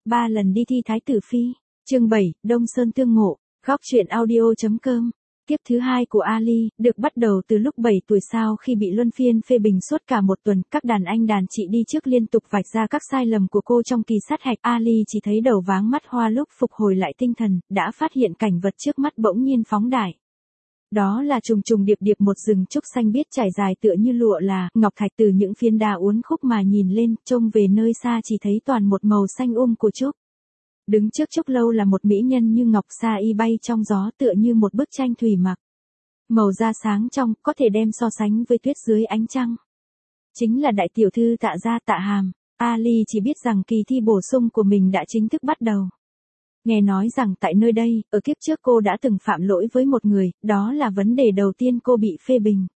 3 lần đi thi thái tử phi. Chương 7, Đông Sơn tương ngộ. Góc truyện audio.com. Kiếp thứ 2 của Ali, được bắt đầu từ lúc 7 tuổi sau khi bị luân phiên phê bình suốt cả một tuần, các đàn anh đàn chị đi trước liên tục vạch ra các sai lầm của cô trong kỳ sát hạch. Ali chỉ thấy đầu váng mắt hoa lúc phục hồi lại tinh thần, đã phát hiện cảnh vật trước mắt bỗng nhiên phóng đại. Đó là trùng trùng điệp điệp một rừng trúc xanh biếc trải dài tựa như lụa là ngọc thạch, từ những phiến đá uốn khúc mà nhìn lên, trông về nơi xa chỉ thấy toàn một màu xanh của trúc. Đứng trước trúc lâu là một mỹ nhân như ngọc sa y bay trong gió tựa như một bức tranh thủy mặc. Màu da sáng trong, có thể đem so sánh với tuyết dưới ánh trăng. Chính là đại tiểu thư Tạ gia Tạ Hàm. Ali chỉ biết rằng kỳ thi bổ sung của mình đã chính thức bắt đầu. Nghe nói rằng tại nơi đây, ở kiếp trước cô đã từng phạm lỗi với một người, đó là vấn đề đầu tiên cô bị phê bình.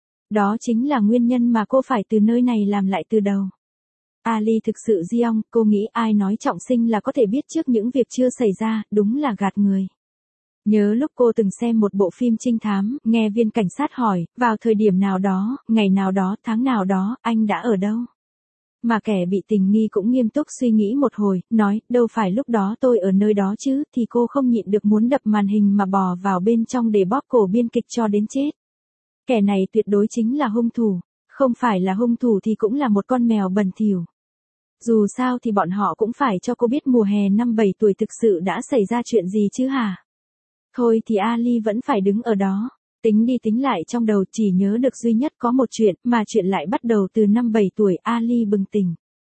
Đó chính là nguyên nhân mà cô phải từ nơi này làm lại từ đầu. Ali thực sự giông, cô nghĩ ai nói trọng sinh là có thể biết trước những việc chưa xảy ra, đúng là gạt người. Nhớ lúc cô từng xem một bộ phim trinh thám, nghe viên cảnh sát hỏi, vào thời điểm nào đó, ngày nào đó, tháng nào đó, anh đã ở đâu? Mà kẻ bị tình nghi cũng nghiêm túc suy nghĩ một hồi, nói, đâu phải lúc đó tôi ở nơi đó chứ, thì cô không nhịn được muốn đập màn hình mà bò vào bên trong để bóp cổ biên kịch cho đến chết. Kẻ này tuyệt đối chính là hung thủ, không phải là hung thủ thì cũng là một con mèo bẩn thỉu. Dù sao thì bọn họ cũng phải cho cô biết mùa hè năm 7 tuổi thực sự đã xảy ra chuyện gì chứ hả? Thôi thì Ali vẫn phải đứng ở đó. Tính đi tính lại trong đầu chỉ nhớ được duy nhất có một chuyện, mà chuyện lại bắt đầu từ năm 7 tuổi. Ali bừng tỉnh.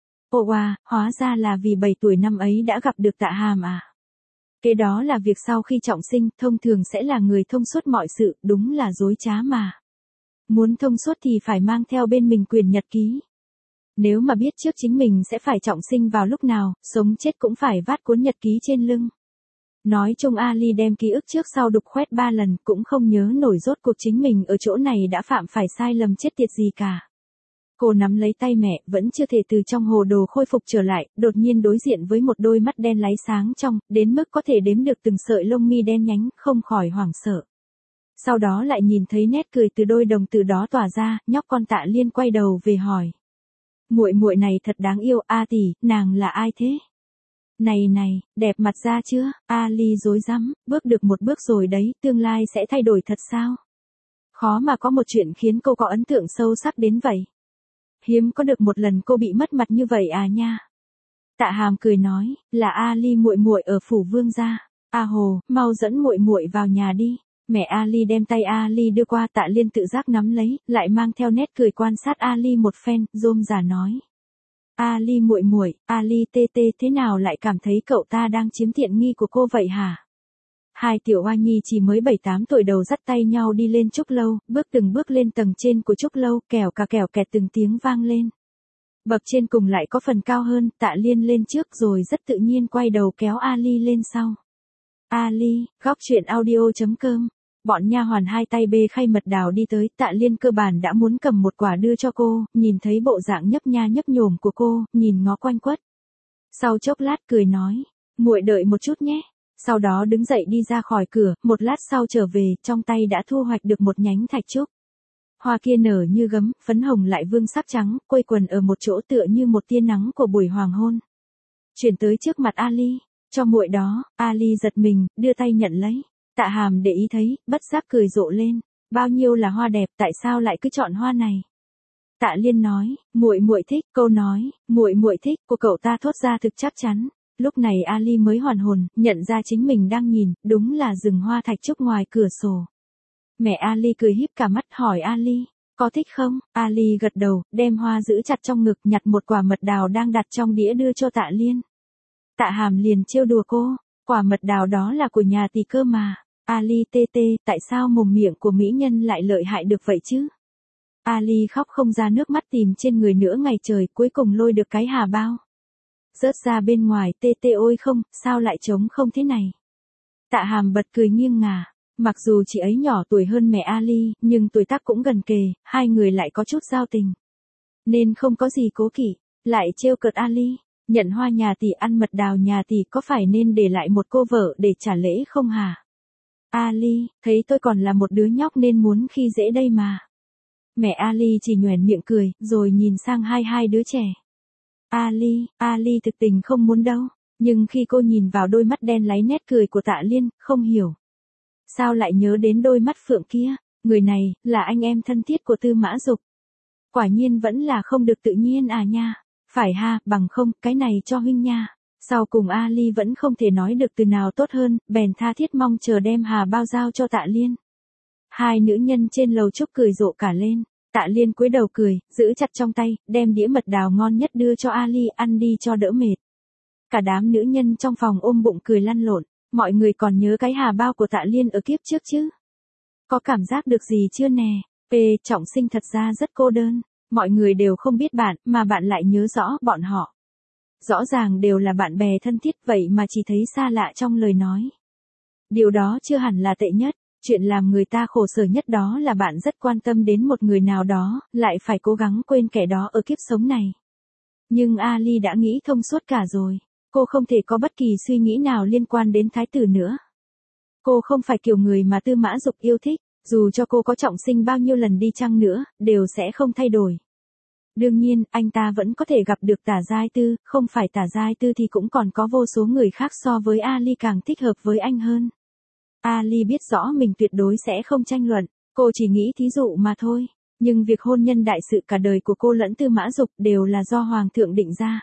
Ồ wow, hóa ra là vì 7 tuổi năm ấy đã gặp được Tạ Hàm à? Cái đó là việc sau khi trọng sinh, thông thường sẽ là người thông suốt mọi sự, đúng là dối trá mà. Muốn thông suốt thì phải mang theo bên mình quyển nhật ký. Nếu mà biết trước chính mình sẽ phải trọng sinh vào lúc nào, sống chết cũng phải vác cuốn nhật ký trên lưng. Nói chung Ali đem ký ức trước sau đục khoét 3 lần, cũng không nhớ nổi rốt cuộc chính mình ở chỗ này đã phạm phải sai lầm chết tiệt gì cả. Cô nắm lấy tay mẹ, vẫn chưa thể từ trong hồ đồ khôi phục trở lại, đột nhiên đối diện với một đôi mắt đen láy sáng trong, đến mức có thể đếm được từng sợi lông mi đen nhánh, không khỏi hoảng sợ. Sau đó lại nhìn thấy nét cười từ đôi đồng tử đó tỏa ra, nhóc con Tạ Liên quay đầu về hỏi. Muội muội này thật đáng yêu, a tỷ, nàng là ai thế? Này, đẹp mặt ra chưa? Ali rối rắm, bước được một bước rồi đấy, tương lai sẽ thay đổi thật sao? Khó mà có một chuyện khiến cô có ấn tượng sâu sắc đến vậy. Hiếm có được một lần cô bị mất mặt như vậy à nha. Tạ Hàm cười nói, là Ali muội muội ở phủ Vương gia. A Hồ, mau dẫn muội muội vào nhà đi. Mẹ Ali đem tay Ali đưa qua, Tạ Liên tự giác nắm lấy, lại mang theo nét cười quan sát Ali một phen, rôm rả nói. Ali muội muội, Ali tê tê, thế nào lại cảm thấy cậu ta đang chiếm tiện nghi của cô vậy hả? Hai tiểu oa nhi chỉ mới 7-8 tuổi đầu dắt tay nhau đi lên trúc lâu, bước từng bước lên tầng trên của trúc lâu, kèo kẹt từng tiếng vang lên. Bậc trên cùng lại có phần cao hơn, Tạ Liên lên trước rồi rất tự nhiên quay đầu kéo Ali lên sau. Ali, góc truyện audio.com. Bọn nha hoàn hai tay bê khay mật đào đi tới, Tạ Liên cơ bản đã muốn cầm một quả đưa cho cô, nhìn thấy bộ dạng nhấp nha nhấp nhổm của cô, nhìn ngó quanh quất. Sau chốc lát cười nói, muội đợi một chút nhé. Sau đó đứng dậy đi ra khỏi cửa, một lát sau trở về, trong tay đã thu hoạch được một nhánh thạch trúc. Hoa kia nở như gấm, phấn hồng lại vương sắc trắng, quây quần ở một chỗ tựa như một tia nắng của buổi hoàng hôn. Chuyển tới trước mặt Ali, cho muội đó. Ali giật mình, đưa tay nhận lấy. Tạ Hàm để ý thấy, bất giác cười rộ lên, bao nhiêu là hoa đẹp, tại sao lại cứ chọn hoa này? Tạ Liên nói, muội thích. Câu nói, muội thích của cậu ta thốt ra thực chắc chắn. Lúc này Ali mới hoàn hồn, nhận ra chính mình đang nhìn, đúng là rừng hoa thạch trúc ngoài cửa sổ. Mẹ Ali cười híp cả mắt hỏi Ali, có thích không? Ali gật đầu, đem hoa giữ chặt trong ngực, nhặt một quả mật đào đang đặt trong đĩa đưa cho Tạ Liên. Tạ Hàm liền trêu đùa cô, quả mật đào đó là của nhà tỷ cơ mà. Ali tê tê, tại sao mồm miệng của mỹ nhân lại lợi hại được vậy chứ? Ali khóc không ra nước mắt tìm trên người nửa ngày trời, cuối cùng lôi được cái hà bao. Rớt ra bên ngoài, tê tê ôi không, sao lại trống không thế này? Tạ Hàm bật cười nghiêng ngả. Mặc dù chị ấy nhỏ tuổi hơn mẹ Ali, nhưng tuổi tác cũng gần kề, hai người lại có chút giao tình. Nên không có gì cố kỵ, lại trêu cợt Ali, nhận hoa nhà tỷ ăn mật đào nhà tỷ có phải nên để lại một cô vợ để trả lễ không hả? Ali, thấy tôi còn là một đứa nhóc nên muốn khi dễ đây mà. Mẹ Ali chỉ nhoẻn miệng cười, rồi nhìn sang hai đứa trẻ. Ali thực tình không muốn đâu. Nhưng khi cô nhìn vào đôi mắt đen láy nét cười của Tạ Liên, không hiểu. Sao lại nhớ đến đôi mắt phượng kia, người này, là anh em thân thiết của Tư Mã Dục. Quả nhiên vẫn là không được tự nhiên à nha. Phải ha, bằng không, cái này cho huynh nha. Sau cùng Ali vẫn không thể nói được từ nào tốt hơn, bèn tha thiết mong chờ đem hà bao giao cho Tạ Liên. Hai nữ nhân trên lầu chúc cười rộ cả lên. Tạ Liên cúi đầu cười, giữ chặt trong tay, đem đĩa mật đào ngon nhất đưa cho Ali ăn đi cho đỡ mệt. Cả đám nữ nhân trong phòng ôm bụng cười lăn lộn. Mọi người còn nhớ cái hà bao của Tạ Liên ở kiếp trước chứ? Có cảm giác được gì chưa nè? Trọng Sinh thật ra rất cô đơn. Mọi người đều không biết bạn, mà bạn lại nhớ rõ bọn họ. Rõ ràng đều là bạn bè thân thiết vậy mà chỉ thấy xa lạ trong lời nói. Điều đó chưa hẳn là tệ nhất. Chuyện làm người ta khổ sở nhất đó là bạn rất quan tâm đến một người nào đó, lại phải cố gắng quên kẻ đó ở kiếp sống này. Nhưng Ali đã nghĩ thông suốt cả rồi. Cô không thể có bất kỳ suy nghĩ nào liên quan đến thái tử nữa. Cô không phải kiểu người mà Tư Mã Dục yêu thích, dù cho cô có trọng sinh bao nhiêu lần đi chăng nữa, đều sẽ không thay đổi. Đương nhiên, anh ta vẫn có thể gặp được Tả Giai Tư, không phải Tả Giai Tư thì cũng còn có vô số người khác so với Ali càng thích hợp với anh hơn. Ali biết rõ mình tuyệt đối sẽ không tranh luận, cô chỉ nghĩ thí dụ mà thôi. Nhưng việc hôn nhân đại sự cả đời của cô lẫn Tư Mã Dục đều là do Hoàng thượng định ra.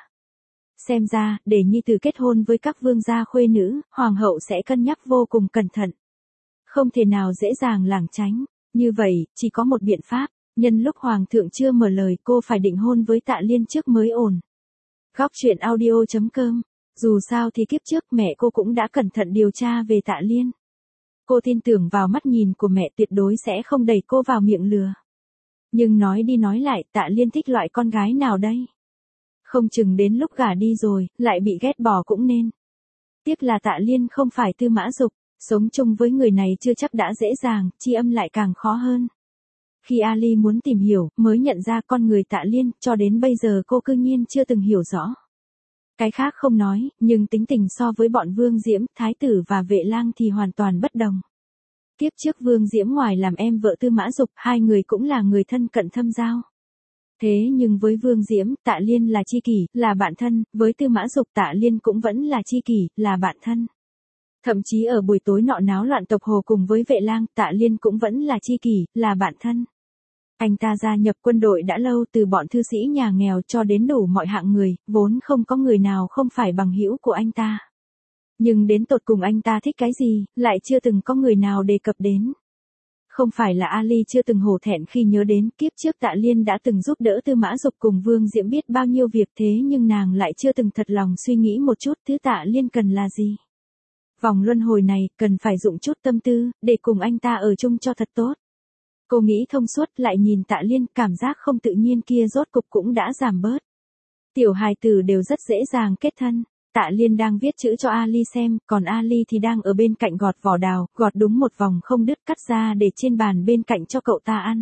Xem ra, để nhi tử kết hôn với các vương gia khuê nữ, Hoàng hậu sẽ cân nhắc vô cùng cẩn thận. Không thể nào dễ dàng lảng tránh. Như vậy, chỉ có một biện pháp. Nhân lúc Hoàng thượng chưa mở lời cô phải định hôn với Tạ Liên trước mới ổn. Góc truyện audio.com. Dù sao thì kiếp trước mẹ cô cũng đã cẩn thận điều tra về Tạ Liên. Cô tin tưởng vào mắt nhìn của mẹ tuyệt đối sẽ không đẩy cô vào miệng lừa. Nhưng nói đi nói lại Tạ Liên thích loại con gái nào đây? Không chừng đến lúc gả đi rồi, lại bị ghét bỏ cũng nên. Tiếc là Tạ Liên không phải Tư Mã Dục, sống chung với người này chưa chắc đã dễ dàng, tri âm lại càng khó hơn. Khi Ali muốn tìm hiểu, mới nhận ra con người Tạ Liên, cho đến bây giờ cô cư nhiên chưa từng hiểu rõ. Cái khác không nói, nhưng tính tình so với bọn Vương Diễm, Thái tử và Vệ Lang thì hoàn toàn bất đồng. Kiếp trước Vương Diễm ngoài làm em vợ Tư Mã Dục, hai người cũng là người thân cận thâm giao. Thế nhưng với Vương Diễm, Tạ Liên là tri kỷ, là bạn thân, với Tư Mã Dục Tạ Liên cũng vẫn là tri kỷ, là bạn thân. Thậm chí ở buổi tối nọ náo loạn tộc hồ cùng với Vệ Lang, Tạ Liên cũng vẫn là tri kỷ, là bạn thân. Anh ta gia nhập quân đội đã lâu, từ bọn thư sĩ nhà nghèo cho đến đủ mọi hạng người, vốn không có người nào không phải bằng hữu của anh ta. Nhưng đến tột cùng anh ta thích cái gì, lại chưa từng có người nào đề cập đến. Không phải là Ali chưa từng hổ thẹn khi nhớ đến kiếp trước Tạ Liên đã từng giúp đỡ Tư Mã Dục cùng Vương Diễm biết bao nhiêu việc, thế nhưng nàng lại chưa từng thật lòng suy nghĩ một chút thứ Tạ Liên cần là gì. Vòng luân hồi này, cần phải dụng chút tâm tư, để cùng anh ta ở chung cho thật tốt. Cô nghĩ thông suốt, lại nhìn Tạ Liên, cảm giác không tự nhiên kia rốt cục cũng đã giảm bớt. Tiểu hài tử đều rất dễ dàng kết thân. Tạ Liên đang viết chữ cho Ali xem, còn Ali thì đang ở bên cạnh gọt vỏ đào, gọt đúng một vòng không đứt cắt ra để trên bàn bên cạnh cho cậu ta ăn.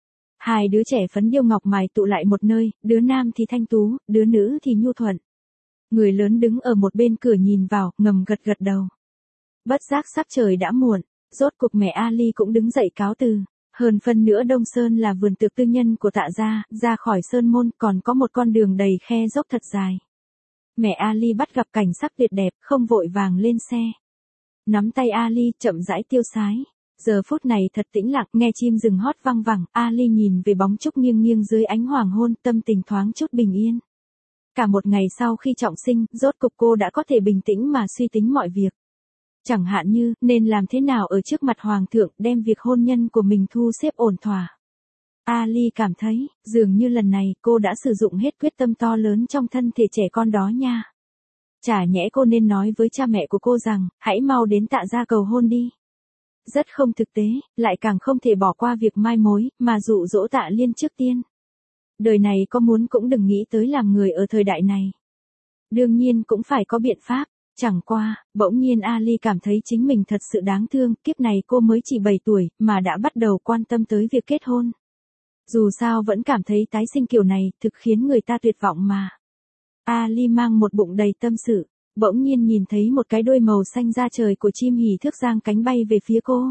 Hai đứa trẻ phấn điêu ngọc mài tụ lại một nơi, đứa nam thì thanh tú, đứa nữ thì nhu thuận. Người lớn đứng ở một bên cửa nhìn vào, ngầm gật gật đầu. Bất giác sắc trời đã muộn, rốt cục mẹ Ali cũng đứng dậy cáo từ. Hơn phân nữa Đông Sơn là vườn tược tư nhân của Tạ gia, ra khỏi sơn môn còn có một con đường đầy khe dốc thật dài. Mẹ Ali bắt gặp cảnh sắc tuyệt đẹp, không vội vàng lên xe. Nắm tay Ali, chậm rãi tiêu sái. Giờ phút này thật tĩnh lặng, nghe chim rừng hót vang vẳng, Ali nhìn về bóng trúc nghiêng nghiêng dưới ánh hoàng hôn, tâm tình thoáng chút bình yên. Cả một ngày sau khi trọng sinh, rốt cục cô đã có thể bình tĩnh mà suy tính mọi việc. Chẳng hạn như, nên làm thế nào ở trước mặt Hoàng thượng, đem việc hôn nhân của mình thu xếp ổn thỏa. Ali cảm thấy, dường như lần này cô đã sử dụng hết quyết tâm to lớn trong thân thể trẻ con đó nha. Chả nhẽ cô nên nói với cha mẹ của cô rằng, hãy mau đến Tạ gia cầu hôn đi. Rất không thực tế, lại càng không thể bỏ qua việc mai mối, mà dụ dỗ Tạ Liên trước tiên. Đời này có muốn cũng đừng nghĩ tới làm người ở thời đại này. Đương nhiên cũng phải có biện pháp. Chẳng qua, bỗng nhiên Ali cảm thấy chính mình thật sự đáng thương, kiếp này cô mới chỉ 7 tuổi, mà đã bắt đầu quan tâm tới việc kết hôn. Dù sao vẫn cảm thấy tái sinh kiểu này, thực khiến người ta tuyệt vọng mà. Ali mang một bụng đầy tâm sự, bỗng nhiên nhìn thấy một cái đuôi màu xanh da trời của chim hỉ thước giang cánh bay về phía cô.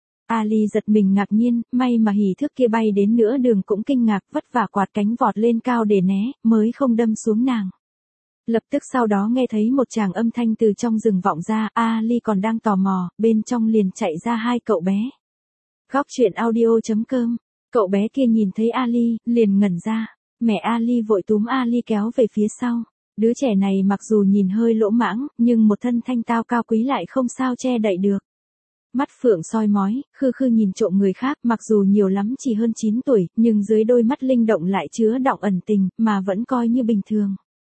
Ali giật mình ngạc nhiên, may mà hỉ thước kia bay đến nửa đường cũng kinh ngạc, vất vả quạt cánh vọt lên cao để né, mới không đâm xuống nàng. Lập tức sau đó nghe thấy một tràng âm thanh từ trong rừng vọng ra, Ali còn đang tò mò, bên trong liền chạy ra hai cậu bé. Góc truyện audio.com, cậu bé kia nhìn thấy Ali, liền ngẩn ra, mẹ Ali vội túm Ali kéo về phía sau. Đứa trẻ này mặc dù nhìn hơi lỗ mãng, nhưng một thân thanh tao cao quý lại không sao che đậy được. Mắt phượng soi mói, khư khư nhìn trộm người khác, mặc dù nhiều lắm chỉ hơn 9 tuổi, nhưng dưới đôi mắt linh động lại chứa đọng ẩn tình, mà vẫn coi như bình thường.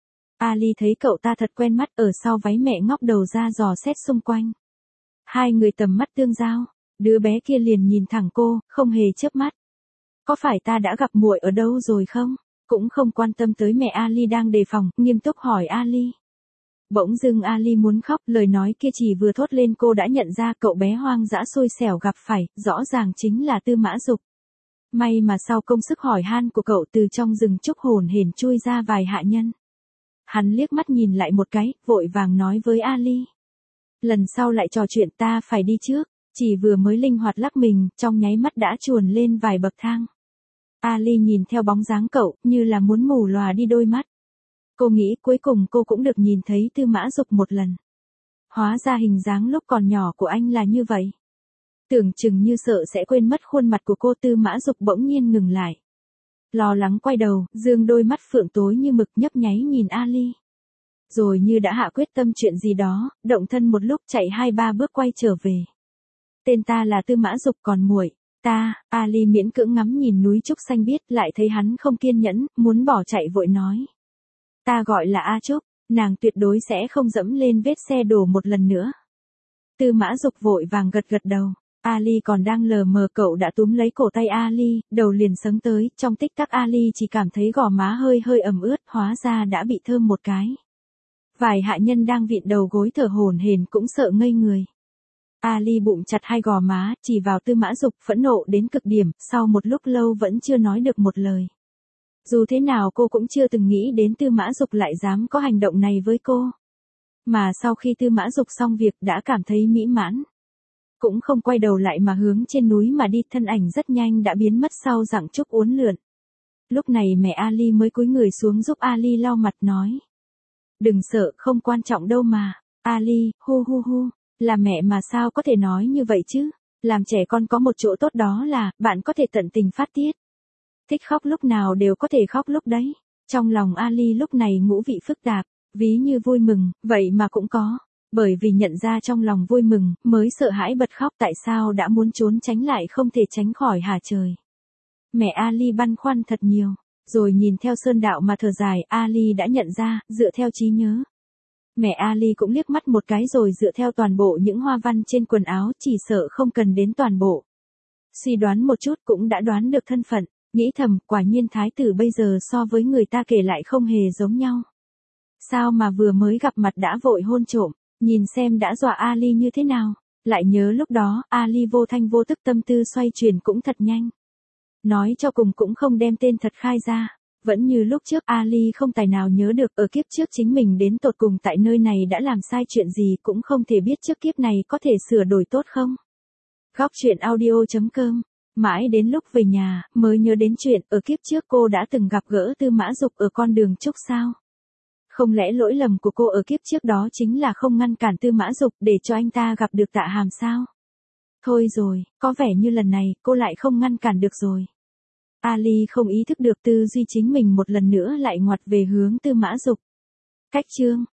Ali thấy cậu ta thật quen mắt, ở sau váy mẹ ngóc đầu ra dò xét xung quanh. Hai người tầm mắt tương giao, đứa bé kia liền nhìn thẳng cô, không hề chớp mắt. Có phải ta đã gặp muội ở đâu rồi không? Cũng không quan tâm tới mẹ Ali đang đề phòng, nghiêm túc hỏi Ali. Bỗng dưng Ali muốn khóc, lời nói kia chỉ vừa thốt lên cô đã nhận ra cậu bé hoang dã xui xẻo gặp phải, rõ ràng chính là Tư Mã Dục. May mà sau công sức hỏi han của cậu từ trong rừng trúc hồn hển chui ra vài hạ nhân. Hắn liếc mắt nhìn lại một cái, vội vàng nói với Ali. Lần sau lại trò chuyện ta phải đi trước, chỉ vừa mới linh hoạt lắc mình, trong nháy mắt đã chuồn lên vài bậc thang. Ali nhìn theo bóng dáng cậu, như là muốn mù lòa đi đôi mắt. Cô nghĩ cuối cùng cô cũng được nhìn thấy Tư Mã Dục một lần. Hóa ra hình dáng lúc còn nhỏ của anh là như vậy. Tưởng chừng như sợ sẽ quên mất khuôn mặt của cô, Tư Mã Dục bỗng nhiên ngừng lại. Lo lắng quay đầu, dương đôi mắt phượng tối như mực nhấp nháy nhìn Ali. Rồi như đã hạ quyết tâm chuyện gì đó, động thân một lúc chạy 2-3 bước quay trở về. Tên ta là Tư Mã Dục, còn muội, ta, Ali miễn cưỡng ngắm nhìn núi trúc xanh biếc, lại thấy hắn không kiên nhẫn, muốn bỏ chạy vội nói. Ta gọi là A Trúc, nàng tuyệt đối sẽ không dẫm lên vết xe đổ một lần nữa. Tư Mã Dục vội vàng gật gật đầu. Ali còn đang lờ mờ, cậu đã túm lấy cổ tay Ali, đầu liền sấn tới, trong tích tắc Ali chỉ cảm thấy gò má hơi hơi ẩm ướt, hóa ra đã bị thơm một cái. Vài hạ nhân đang vịn đầu gối thở hổn hển cũng sợ ngây người. Ali bụng chặt hai gò má, chỉ vào Tư Mã Dục, phẫn nộ đến cực điểm, sau một lúc lâu vẫn chưa nói được một lời. Dù thế nào cô cũng chưa từng nghĩ đến Tư Mã Dục lại dám có hành động này với cô. Mà sau khi Tư Mã Dục xong việc đã cảm thấy mỹ mãn. Cũng không quay đầu lại mà hướng trên núi mà đi, thân ảnh rất nhanh đã biến mất sau rặng trúc uốn lượn. Lúc này mẹ Ali mới cúi người xuống giúp Ali lau mặt nói. Đừng sợ, không quan trọng đâu mà. Ali, hu hu hu, là mẹ mà sao có thể nói như vậy chứ? Làm trẻ con có một chỗ tốt đó là, bạn có thể tận tình phát tiết. Thích khóc lúc nào đều có thể khóc lúc đấy. Trong lòng Ali lúc này ngũ vị phức tạp, ví như vui mừng, vậy mà cũng có. Bởi vì nhận ra trong lòng vui mừng, mới sợ hãi bật khóc, tại sao đã muốn trốn tránh lại không thể tránh khỏi hả trời. Mẹ Ali băn khoăn thật nhiều, rồi nhìn theo sơn đạo mà thở dài, Ali đã nhận ra, dựa theo trí nhớ. Mẹ Ali cũng liếc mắt một cái rồi dựa theo toàn bộ những hoa văn trên quần áo, chỉ sợ không cần đến toàn bộ. Suy đoán một chút cũng đã đoán được thân phận, nghĩ thầm, quả nhiên thái tử bây giờ so với người ta kể lại không hề giống nhau. Sao mà vừa mới gặp mặt đã vội hôn trộm, nhìn xem đã dọa Ali như thế nào. Lại nhớ lúc đó, Ali vô thanh vô tức, tâm tư xoay chuyển cũng thật nhanh. Nói cho cùng cũng không đem tên thật khai ra. Vẫn như lúc trước, Ali không tài nào nhớ được ở kiếp trước chính mình đến tột cùng tại nơi này đã làm sai chuyện gì, cũng không thể biết trước kiếp này có thể sửa đổi tốt không. Góc truyện audio.com. Mãi đến lúc về nhà, mới nhớ đến chuyện ở kiếp trước cô đã từng gặp gỡ Tư Mã Dục ở con đường trúc sao. Không lẽ lỗi lầm của cô ở kiếp trước đó chính là không ngăn cản Tư Mã Dục để cho anh ta gặp được Tạ Hàm sao? Thôi rồi, có vẻ như lần này cô lại không ngăn cản được rồi. Ali không ý thức được tư duy chính mình một lần nữa lại ngoặt về hướng Tư Mã Dục. Cách chương